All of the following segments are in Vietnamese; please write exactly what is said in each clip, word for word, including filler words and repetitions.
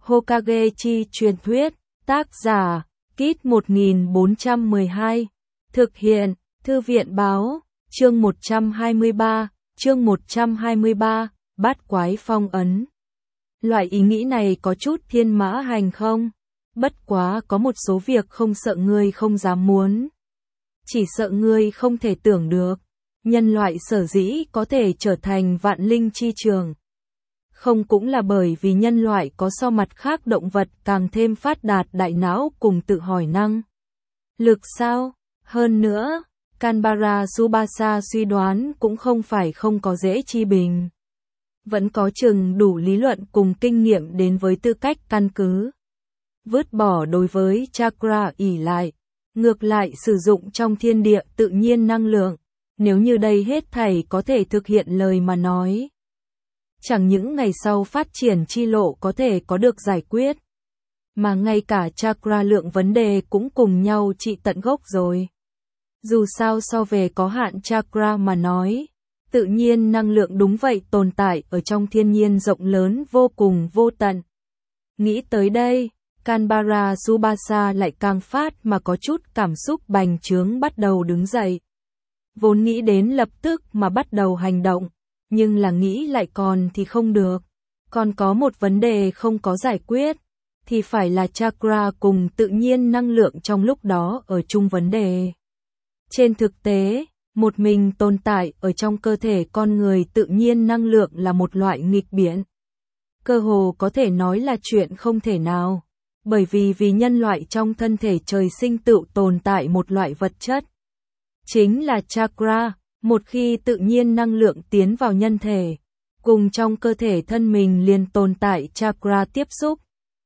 Hokage chi truyền thuyết, tác giả, Kit một nghìn bốn trăm mười hai, thực hiện, Thư viện báo, chương một trăm hai mươi ba, chương một trăm hai mươi ba, bát quái phong ấn. Loại ý nghĩ này có chút thiên mã hành không? Bất quá có một số việc không sợ ngươi không dám muốn. Chỉ sợ ngươi không thể tưởng được, nhân loại sở dĩ có thể trở thành vạn linh chi trường. Không cũng là bởi vì nhân loại có so mặt khác động vật càng thêm phát đạt đại não cùng tự hỏi năng lực sao? Hơn nữa, Canbara Tsubasa suy đoán cũng không phải không có dễ chi bình. Vẫn có chừng đủ lý luận cùng kinh nghiệm đến với tư cách căn cứ. Vứt bỏ đối với chakra ỷ lại, ngược lại sử dụng trong thiên địa tự nhiên năng lượng, nếu như đây hết thảy có thể thực hiện lời mà nói. Chẳng những ngày sau phát triển chi lộ có thể có được giải quyết, mà ngay cả chakra lượng vấn đề cũng cùng nhau trị tận gốc rồi. Dù sao so về có hạn chakra mà nói, tự nhiên năng lượng đúng vậy tồn tại ở trong thiên nhiên rộng lớn vô cùng vô tận. Nghĩ tới đây, Canbara Tsubasa lại càng phát mà có chút cảm xúc bành trướng bắt đầu đứng dậy. Vốn nghĩ đến lập tức mà bắt đầu hành động, nhưng là nghĩ lại còn thì không được. Còn có một vấn đề không có giải quyết, thì phải là chakra cùng tự nhiên năng lượng trong lúc đó ở chung vấn đề. Trên thực tế, một mình tồn tại ở trong cơ thể con người tự nhiên năng lượng là một loại nghịch biện. Cơ hồ có thể nói là chuyện không thể nào, bởi vì vì nhân loại trong thân thể trời sinh tự tồn tại một loại vật chất. Chính là chakra, một khi tự nhiên năng lượng tiến vào nhân thể, cùng trong cơ thể thân mình liền tồn tại chakra tiếp xúc,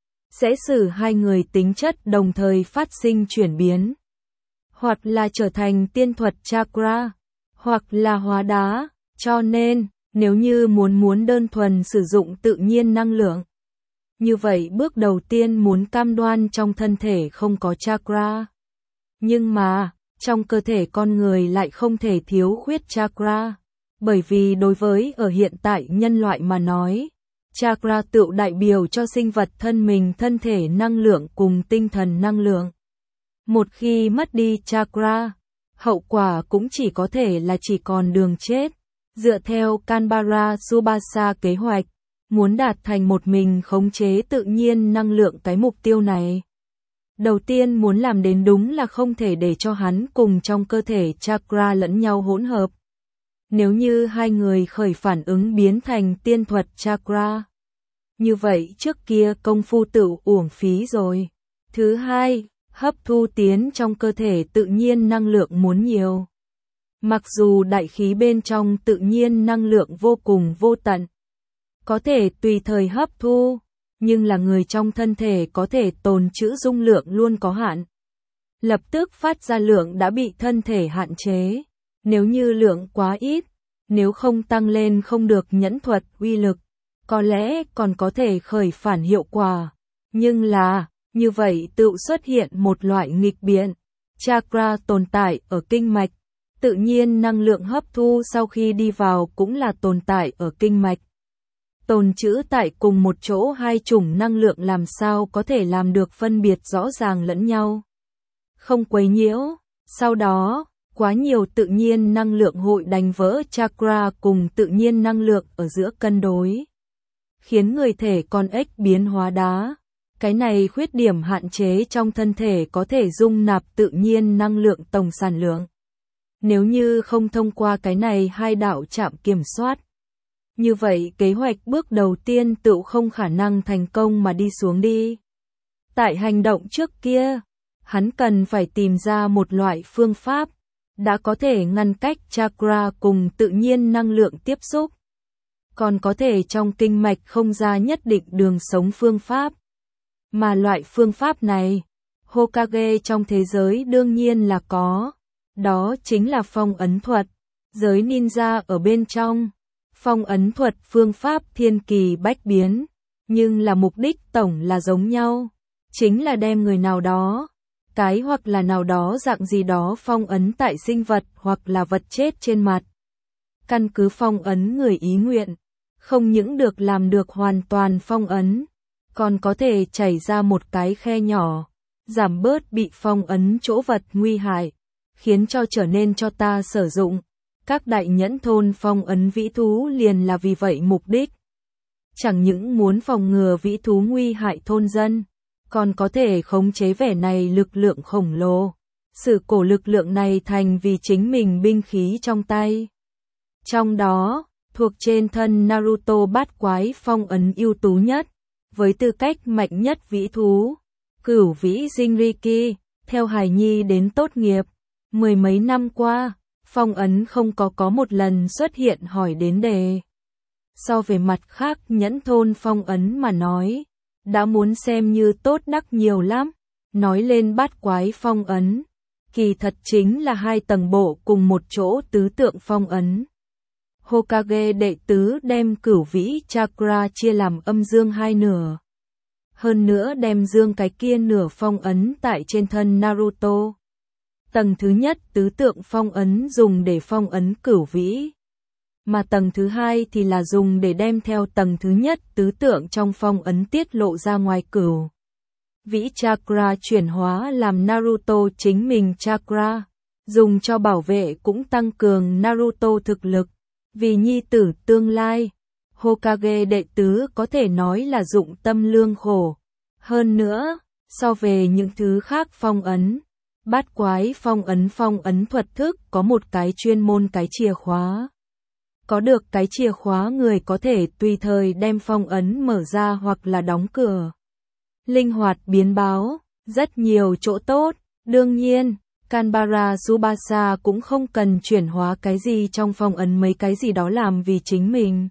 sẽ xử hai người tính chất đồng thời phát sinh chuyển biến. Hoặc là trở thành tiên thuật chakra, hoặc là hóa đá, cho nên, nếu như muốn muốn đơn thuần sử dụng tự nhiên năng lượng, như vậy bước đầu tiên muốn cam đoan trong thân thể không có chakra. Nhưng mà, trong cơ thể con người lại không thể thiếu khuyết chakra, bởi vì đối với ở hiện tại nhân loại mà nói, chakra tự đại biểu cho sinh vật thân mình thân thể năng lượng cùng tinh thần năng lượng. Một khi mất đi chakra, hậu quả cũng chỉ có thể là chỉ còn đường chết. Dựa theo Canbara Tsubasa kế hoạch, muốn đạt thành một mình khống chế tự nhiên năng lượng cái mục tiêu này. Đầu tiên muốn làm đến đúng là không thể để cho hắn cùng trong cơ thể chakra lẫn nhau hỗn hợp. Nếu như hai người khởi phản ứng biến thành tiên thuật chakra, như vậy trước kia công phu tự uổng phí rồi. Thứ hai, hấp thu tiến trong cơ thể tự nhiên năng lượng muốn nhiều. Mặc dù đại khí bên trong tự nhiên năng lượng vô cùng vô tận, có thể tùy thời hấp thu, nhưng là người trong thân thể có thể tồn trữ dung lượng luôn có hạn. Lập tức phát ra lượng đã bị thân thể hạn chế, nếu như lượng quá ít, nếu không tăng lên không được nhẫn thuật uy lực, có lẽ còn có thể khởi phản hiệu quả. Nhưng là, như vậy tự xuất hiện một loại nghịch biện. Chakra tồn tại ở kinh mạch, tự nhiên năng lượng hấp thu sau khi đi vào cũng là tồn tại ở kinh mạch. Tồn trữ tại cùng một chỗ hai chủng năng lượng làm sao có thể làm được phân biệt rõ ràng lẫn nhau. Không quấy nhiễu, sau đó, quá nhiều tự nhiên năng lượng hội đánh vỡ chakra cùng tự nhiên năng lượng ở giữa cân đối, khiến người thể con ếch biến hóa đá. Cái này khuyết điểm hạn chế trong thân thể có thể dung nạp tự nhiên năng lượng tổng sản lượng. Nếu như không thông qua cái này hai đạo trạm kiểm soát, như vậy kế hoạch bước đầu tiên tự không khả năng thành công mà đi xuống đi. Tại hành động trước kia, hắn cần phải tìm ra một loại phương pháp, đã có thể ngăn cách chakra cùng tự nhiên năng lượng tiếp xúc. Còn có thể trong kinh mạch không ra nhất định đường sống phương pháp. Mà loại phương pháp này, Hokage trong thế giới đương nhiên là có. Đó chính là phong ấn thuật. Giới ninja ở bên trong. Phong ấn thuật phương pháp thiên kỳ bách biến. Nhưng là mục đích tổng là giống nhau. Chính là đem người nào đó, cái hoặc là nào đó dạng gì đó phong ấn tại sinh vật hoặc là vật chết trên mặt. Căn cứ phong ấn người ý nguyện. Không những được làm được hoàn toàn phong ấn, còn có thể chảy ra một cái khe nhỏ, giảm bớt bị phong ấn chỗ vật nguy hại, khiến cho trở nên cho ta sử dụng. Các đại nhẫn thôn phong ấn vĩ thú liền là vì vậy mục đích. Chẳng những muốn phòng ngừa vĩ thú nguy hại thôn dân, còn có thể khống chế vẻ này lực lượng khổng lồ. Sử cổ lực lượng này thành vì chính mình binh khí trong tay. Trong đó, thuộc trên thân Naruto bát quái phong ấn ưu tú nhất, với tư cách mạnh nhất vĩ thú. Cửu vĩ Jinriki, theo hài nhi đến tốt nghiệp, mười mấy năm qua, phong ấn không có có một lần xuất hiện hỏi đến đề. So về mặt khác nhẫn thôn phong ấn mà nói, đã muốn xem như tốt đắc nhiều lắm. Nói lên bát quái phong ấn, kỳ thật chính là hai tầng bộ cùng một chỗ tứ tượng phong ấn. Hokage đệ tứ đem cửu vĩ chakra chia làm âm dương hai nửa. Hơn nữa đem dương cái kia nửa phong ấn tại trên thân Naruto. Tầng thứ nhất tứ tượng phong ấn dùng để phong ấn cửu vĩ. Mà tầng thứ hai thì là dùng để đem theo tầng thứ nhất tứ tượng trong phong ấn tiết lộ ra ngoài cửu vĩ chakra chuyển hóa làm Naruto chính mình chakra, dùng cho bảo vệ cũng tăng cường Naruto thực lực, vì nhi tử tương lai. Hokage đệ tứ có thể nói là dụng tâm lương khổ. Hơn nữa, so về những thứ khác phong ấn, bát quái phong ấn phong ấn thuật thức có một cái chuyên môn cái chìa khóa. Có được cái chìa khóa người có thể tùy thời đem phong ấn mở ra hoặc là đóng cửa. Linh hoạt biến báo, rất nhiều chỗ tốt. Đương nhiên, Kanbara Tsubasa cũng không cần chuyển hóa cái gì trong phong ấn mấy cái gì đó làm vì chính mình.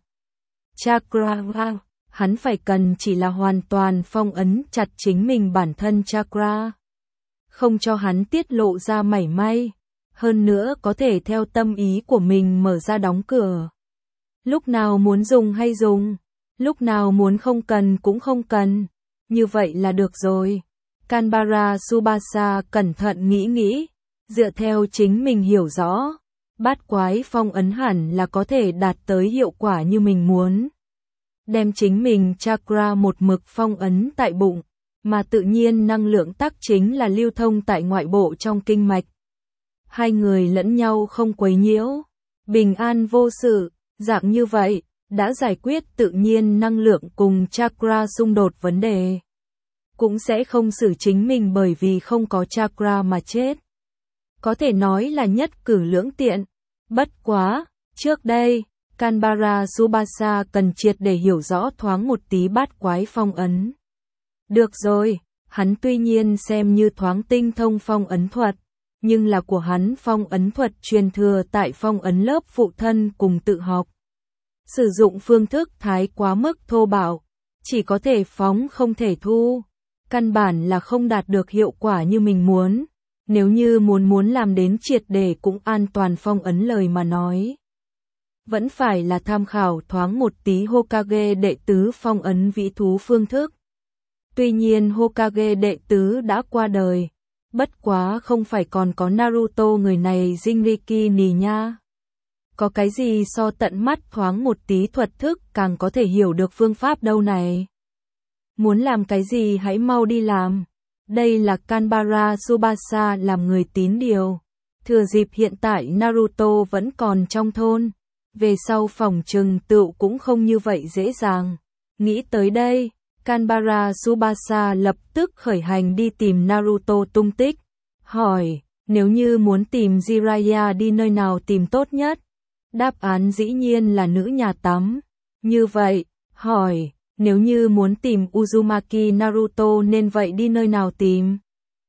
Chakra, hắn phải cần chỉ là hoàn toàn phong ấn chặt chính mình bản thân chakra. Không cho hắn tiết lộ ra mảy may. Hơn nữa có thể theo tâm ý của mình mở ra đóng cửa. Lúc nào muốn dùng hay dùng, lúc nào muốn không cần cũng không cần. Như vậy là được rồi. Kanbara Tsubasa cẩn thận nghĩ nghĩ, dựa theo chính mình hiểu rõ, bát quái phong ấn hẳn là có thể đạt tới hiệu quả như mình muốn. Đem chính mình chakra một mực phong ấn tại bụng, mà tự nhiên năng lượng tắc chính là lưu thông tại ngoại bộ trong kinh mạch. Hai người lẫn nhau không quấy nhiễu, bình an vô sự, dạng như vậy, đã giải quyết tự nhiên năng lượng cùng chakra xung đột vấn đề. Cũng sẽ không xử chính mình bởi vì không có chakra mà chết. Có thể nói là nhất cử lưỡng tiện. Bất quá, trước đây, Kanbara Tsubasa cần triệt để hiểu rõ thoáng một tí bát quái phong ấn. Được rồi, hắn tuy nhiên xem như thoáng tinh thông phong ấn thuật, nhưng là của hắn phong ấn thuật truyền thừa tại phong ấn lớp phụ thân cùng tự học. Sử dụng phương thức thái quá mức thô bạo, chỉ có thể phóng không thể thu, căn bản là không đạt được hiệu quả như mình muốn. Nếu như muốn muốn làm đến triệt để cũng an toàn phong ấn lời mà nói, vẫn phải là tham khảo thoáng một tí Hokage đệ tứ phong ấn vĩ thú phương thức. Tuy nhiên Hokage đệ tứ đã qua đời, bất quá không phải còn có Naruto người này Jinriki nì nha. Có cái gì so tận mắt thoáng một tí thuật thức càng có thể hiểu được phương pháp đâu này. Muốn làm cái gì hãy mau đi làm. Đây là Kanbara Tsubasa làm người tín điều. Thừa dịp hiện tại Naruto vẫn còn trong thôn, về sau phòng trừng tựu cũng không như vậy dễ dàng. Nghĩ tới đây, Kanbara Tsubasa lập tức khởi hành đi tìm Naruto tung tích. Hỏi, nếu như muốn tìm Jiraiya đi nơi nào tìm tốt nhất? Đáp án dĩ nhiên là nữ nhà tắm. Như vậy, hỏi, nếu như muốn tìm Uzumaki Naruto nên vậy đi nơi nào tìm?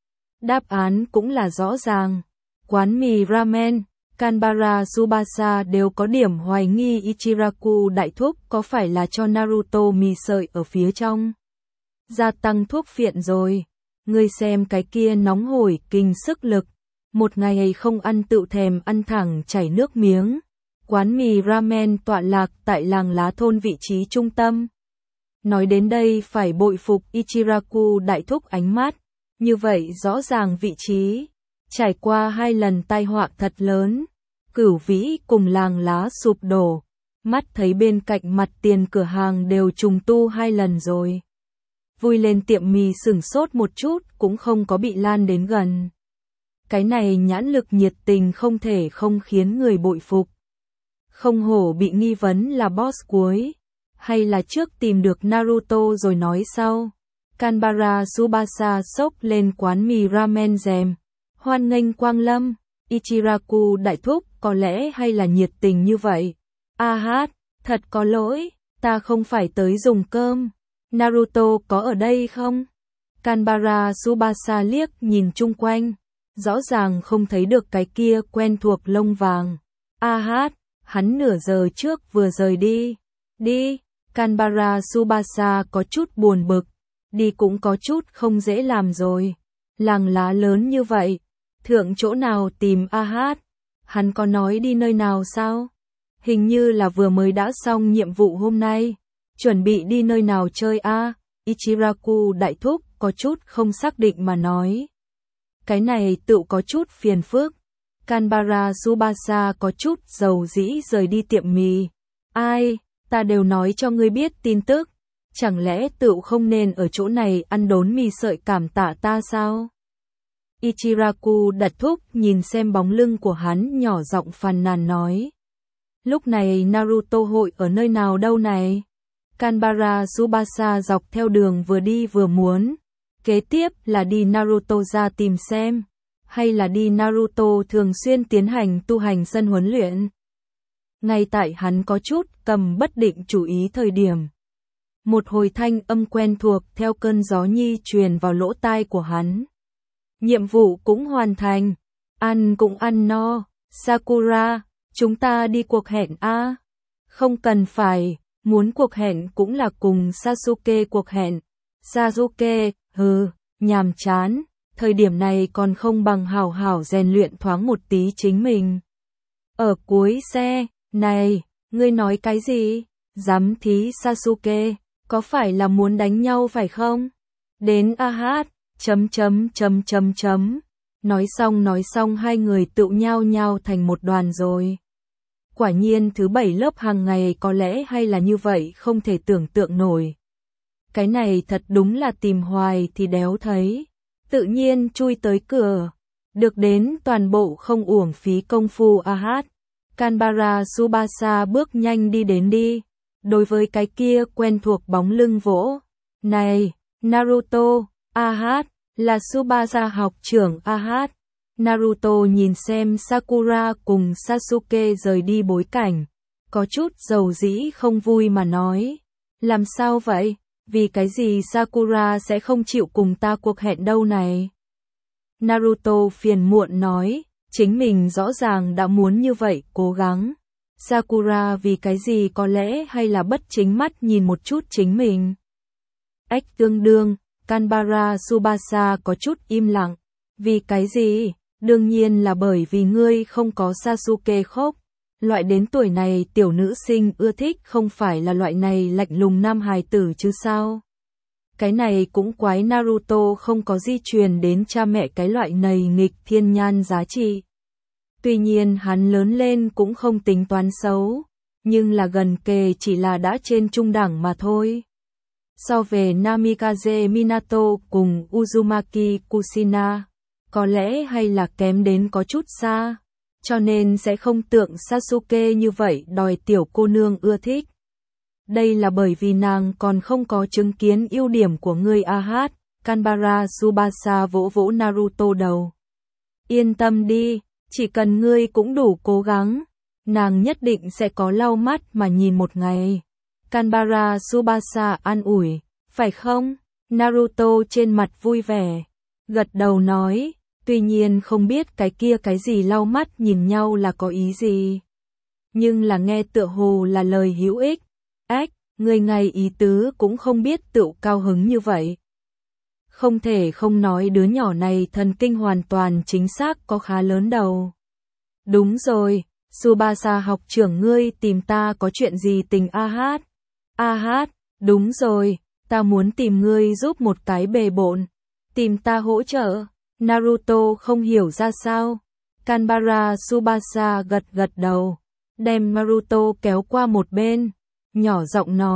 Đáp án cũng là rõ ràng. Quán mì ramen. Kanbara Tsubasa đều có điểm hoài nghi Ichiraku đại thúc có phải là cho Naruto mì sợi ở phía trong. Gia tăng thuốc phiện rồi. Ngươi xem cái kia nóng hổi kinh sức lực. Một ngày không ăn tựu thèm ăn thẳng chảy nước miếng. Quán mì ramen tọa lạc tại làng lá thôn vị trí trung tâm. Nói đến đây phải bội phục Ichiraku đại thúc ánh mắt. Như vậy rõ ràng vị trí. Trải qua hai lần tai họa thật lớn. Cửu vĩ cùng làng lá sụp đổ. Mắt thấy bên cạnh mặt tiền cửa hàng đều trùng tu hai lần rồi. vui lên tiệm mì sửng sốt một chút cũng không có bị lan đến gần. Cái này nhãn lực nhiệt tình không thể không khiến người bội phục. Không hổ bị nghi vấn là boss cuối, hay là trước tìm được Naruto rồi nói sau. Kanbara Tsubasa xốc lên quán mì ramen rèm, hoan nghênh quang lâm, Ichiraku đại thúc có lẽ hay là nhiệt tình như vậy. A hát, thật có lỗi, ta không phải tới dùng cơm, Naruto có ở đây không? Kanbara Tsubasa liếc nhìn chung quanh, rõ ràng không thấy được cái kia quen thuộc lông vàng. A hát, hắn nửa giờ trước vừa rời đi. Đi, Kanbara Tsubasa có chút buồn bực, đi cũng có chút không dễ làm rồi. Làng lá lớn như vậy, thượng chỗ nào tìm A hát? Hắn có nói đi nơi nào sao? Hình như là vừa mới đã xong nhiệm vụ hôm nay, chuẩn bị đi nơi nào chơi a? Ichiraku đại thúc có chút không xác định mà nói. Cái này tự có chút phiền phức. Kanbara Tsubasa có chút dầu dĩ rời đi tiệm mì. Ai, ta đều nói cho ngươi biết tin tức, chẳng lẽ tự không nên ở chỗ này ăn đốn mì sợi cảm tạ ta sao? Ichiraku đặt thúc nhìn xem bóng lưng của hắn nhỏ giọng phàn nàn nói. Lúc này Naruto hội ở nơi nào đâu này? Kanbara Tsubasa dọc theo đường vừa đi vừa muốn. Kế tiếp là đi Naruto ra tìm xem, hay là đi Naruto thường xuyên tiến hành tu hành sân huấn luyện. Ngay tại hắn có chút cầm bất định chủ ý thời điểm. Một hồi thanh âm quen thuộc theo cơn gió nhi truyền vào lỗ tai của hắn. Nhiệm vụ cũng hoàn thành, ăn cũng ăn no, Sakura, chúng ta đi cuộc hẹn a? Không cần phải, muốn cuộc hẹn cũng là cùng Sasuke cuộc hẹn. Sasuke, hừ, nhàm chán, thời điểm này còn không bằng hảo hảo rèn luyện thoáng một tí chính mình. Ở cuối xe, này, ngươi nói cái gì? Giám thí Sasuke, có phải là muốn đánh nhau phải không? Đến a hát, chấm chấm chấm chấm chấm. Nói xong nói xong hai người tự nhao nhao thành một đoàn rồi. Quả nhiên thứ bảy lớp hàng ngày có lẽ hay là như vậy không thể tưởng tượng nổi. Cái này thật đúng là tìm hoài thì đéo thấy. Tự nhiên chui tới cửa. Được đến toàn bộ không uổng phí công phu a hát. Kanbara Tsubasa bước nhanh đi đến đi. Đối với cái kia quen thuộc bóng lưng vỗ. Này, Naruto, a hát, là Tsubasa học trưởng a hát. Naruto nhìn xem Sakura cùng Sasuke rời đi bối cảnh. Có chút dầu dĩ không vui mà nói. Làm sao vậy? Vì cái gì Sakura sẽ không chịu cùng ta cuộc hẹn đâu này? Naruto phiền muộn nói, chính mình rõ ràng đã muốn như vậy, cố gắng. Sakura vì cái gì có lẽ hay là bất chính mắt nhìn một chút chính mình. Ách tương đương, Kanbara Tsubasa có chút im lặng. Vì cái gì? Đương nhiên là bởi vì ngươi không có Sasuke khóc. Loại đến tuổi này tiểu nữ sinh ưa thích không phải là loại này lạnh lùng nam hài tử chứ sao? Cái này cũng quái Naruto không có di truyền đến cha mẹ cái loại này nghịch thiên nhan giá trị. Tuy nhiên hắn lớn lên cũng không tính toán xấu, nhưng là gần kề chỉ là đã trên trung đẳng mà thôi. So về Namikaze Minato cùng Uzumaki Kushina, có lẽ hay là kém đến có chút xa, cho nên sẽ không tượng Sasuke như vậy đòi tiểu cô nương ưa thích. Đây là bởi vì nàng còn không có chứng kiến ưu điểm của ngươi a hát. Kanbara Tsubasa vỗ vỗ Naruto đầu. Yên tâm đi, chỉ cần ngươi cũng đủ cố gắng, nàng nhất định sẽ có lau mắt mà nhìn một ngày. Kanbara Tsubasa an ủi, phải không? Naruto trên mặt vui vẻ, gật đầu nói, tuy nhiên không biết cái kia cái gì lau mắt nhìn nhau là có ý gì. Nhưng là nghe tựa hồ là lời hữu ích. Ách, người ngày ý tứ cũng không biết tự cao hứng như vậy. Không thể không nói đứa nhỏ này thần kinh hoàn toàn chính xác có khá lớn đầu. Đúng rồi, Tsubasa học trưởng ngươi tìm ta có chuyện gì tình a hát? A hát, đúng rồi, ta muốn tìm ngươi giúp một cái bề bộn. Tìm ta hỗ trợ. Naruto không hiểu ra sao. Kanbara Tsubasa gật gật đầu, đem Naruto kéo qua một bên, nhỏ giọng nói,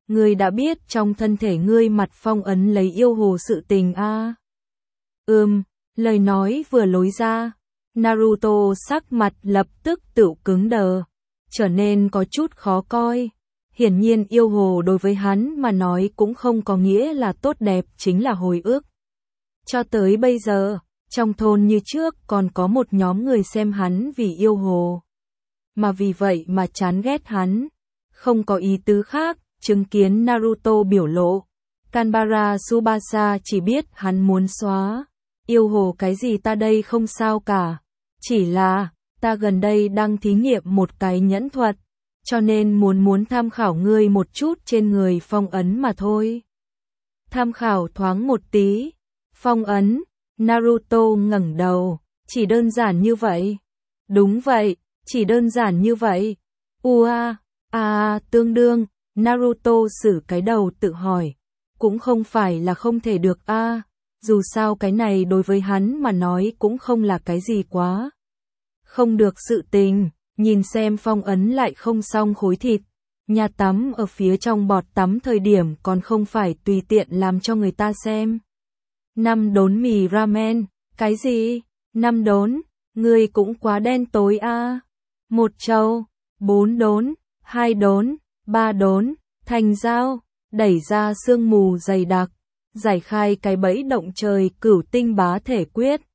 Ngươi đã biết trong thân thể ngươi mặt phong ấn lấy yêu hồ sự tình a? À? Ừm, lời nói vừa lối ra, Naruto sắc mặt lập tức tự cứng đờ, trở nên có chút khó coi. Hiển nhiên yêu hồ đối với hắn mà nói cũng không có nghĩa là tốt đẹp, chính là hồi ức. Cho tới bây giờ, trong thôn như trước còn có một nhóm người xem hắn vì yêu hồ, mà vì vậy mà chán ghét hắn. Không có ý tứ khác, chứng kiến Naruto biểu lộ, Kanbara Tsubasa chỉ biết hắn muốn xóa yêu hồ cái gì ta đây không sao cả. Chỉ là, ta gần đây đang thí nghiệm một cái nhẫn thuật, cho nên muốn muốn tham khảo ngươi một chút trên người phong ấn mà thôi. Tham khảo thoáng một tí. Phong ấn, Naruto ngẩng đầu, chỉ đơn giản như vậy. Đúng vậy, chỉ đơn giản như vậy. Ua, à, à, tương đương, Naruto xử cái đầu tự hỏi. Cũng không phải là không thể được a, à, dù sao cái này đối với hắn mà nói cũng không là cái gì quá không được sự tình. Nhìn xem phong ấn lại không xong khối thịt, nhà tắm ở phía trong bọt tắm thời điểm còn không phải tùy tiện làm cho người ta xem. Năm đốn mì ramen, cái gì? Năm đốn, ngươi cũng quá đen tối a. À. Một trâu, bốn đốn, hai đốn, ba đốn, thành dao, đẩy ra sương mù dày đặc, giải khai cái bẫy động trời cửu tinh bá thể quyết.